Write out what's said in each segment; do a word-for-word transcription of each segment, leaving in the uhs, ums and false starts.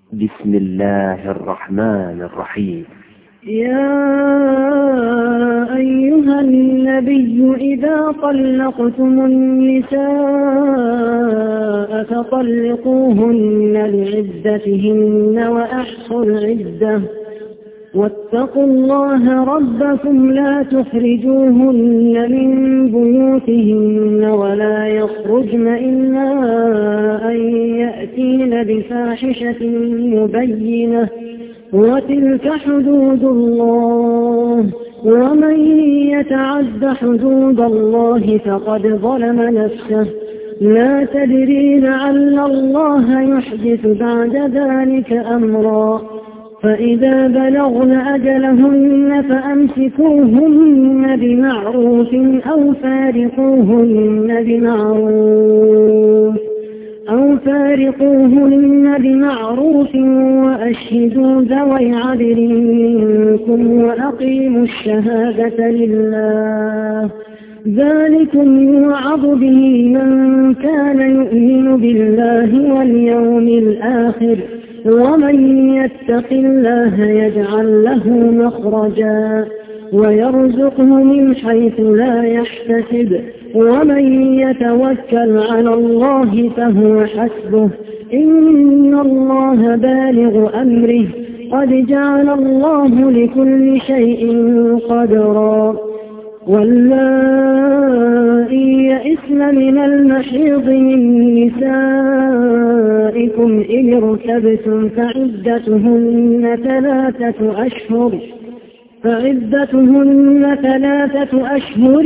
بسم الله الرحمن الرحيم. يا أيها النبي إذا طلقتم النساء فطلقوهن لعدتهن وأحصوا العدة واتقوا الله ربكم لا تخرجوهن من بيوتهن ولا يخرجن إلا أن يأتين بفاحشة مبينة وتلك حدود الله ومن يتعد حدود الله فقد ظلم نفسه لا تدري لعل الله يحدث بعد ذلك أمرا فإذا بلغن أجلهن فأمسكوهن بمعروف أو فارقوهن بمعروف أو فارقوهن بمعروف وأشهدوا ذوي عدل منكم وأقيموا الشهادة لله ذلكم يوعظ به من كان يؤمن بالله واليوم الآخر ومن يتق الله يجعل له مخرجا ويرزقه من حيث لا يحتسب ومن يتوكل على الله فهو حسبه إن الله بالغ أمره قد جعل الله لكل شيء قدرا واللائي يئسن من المحيض من نسائكم إن ارتبتم فعدتهن ثلاثة أشهر فعدتهن ثلاثة أشهر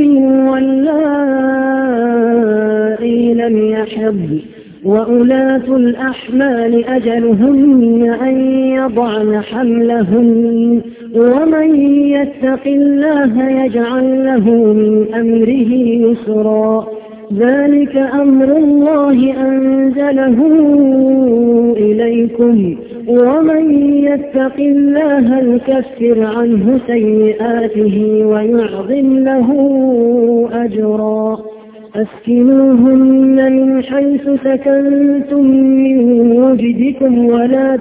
واللائي لم يحضن وأولاة الأحمال أجلهن أن يضعن حملهن ومن يتق الله يجعل له من أمره يسرا ذلك أمر الله أنزله إليكم ومن يتق الله يكفر عنه سيئاته ويعظم له أجرا أسكنوهن من حيث سكنتم من وجدكم ولا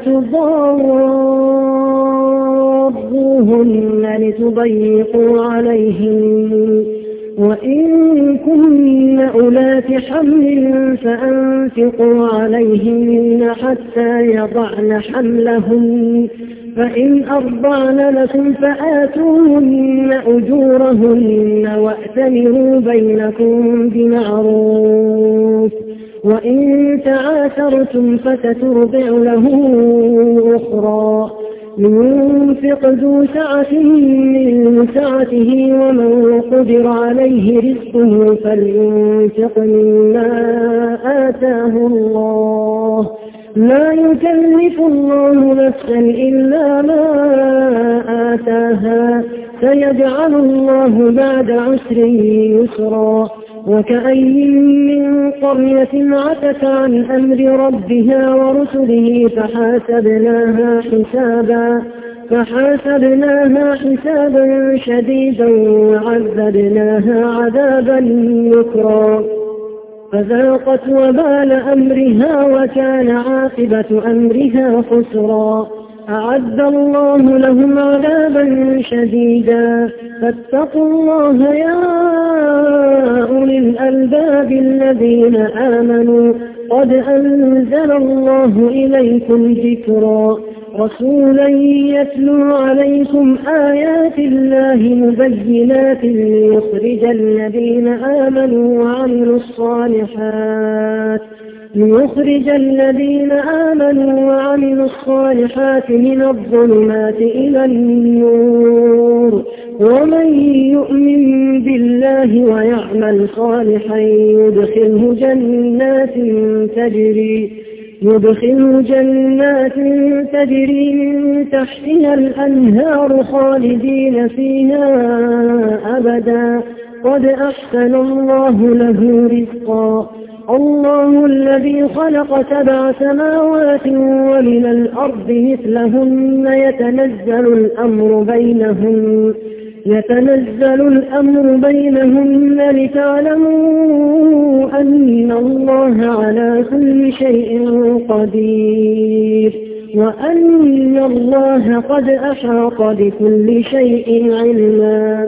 تضاروهن لتضيقوا عليهن وإن كن أولات حمل فأنفقوا عليهن حتى يضعن حملهن فإن أرضعن لكم فآتوهن أجورهن وأتمروا بينكم بمعروف وإن تعاثرتم فسترضع له أخرى لينفق ذو سعة من سعته ومن قدر عليه رزقه فلينفق مما آتاه الله لا يكلف الله نفسا إلا ما آتاها سيجعل الله بعد عسر يسرا وكأي من قرية عتت عن أمر ربها ورسله فحاسبناها حسابا فحاسبناها حسابا شديدا وعذبناها عذابا نكرا فذاقت وبال أمرها وكان عاقبة أمرها خسرا أعد الله لهم عذابا شديدا فاتقوا الله يا أولي الألباب الذين آمنوا قد أنزل الله إليكم ذكرا رسولا يتلو عليكم آيات الله مبينات ليخرج الذين آمنوا وعملوا الصالحات ليخرج الذين آمنوا وعملوا الصالحات من الظلمات إلى النور ومن يؤمن بالله ويعمل صالحا يدخله جنات تجري يدخله جنات تجري من تحتها الأنهار خالدين فيها أبدا قد أحسن الله له رزقا الله الذي خلق سبع سماوات ومن الأرض مثلهن يتنزل الأمر بينهن يتنزل الأمر بينهن لتعلموا أن الله على كل شيء قدير وأن الله قد أحاط بكل شيء علما.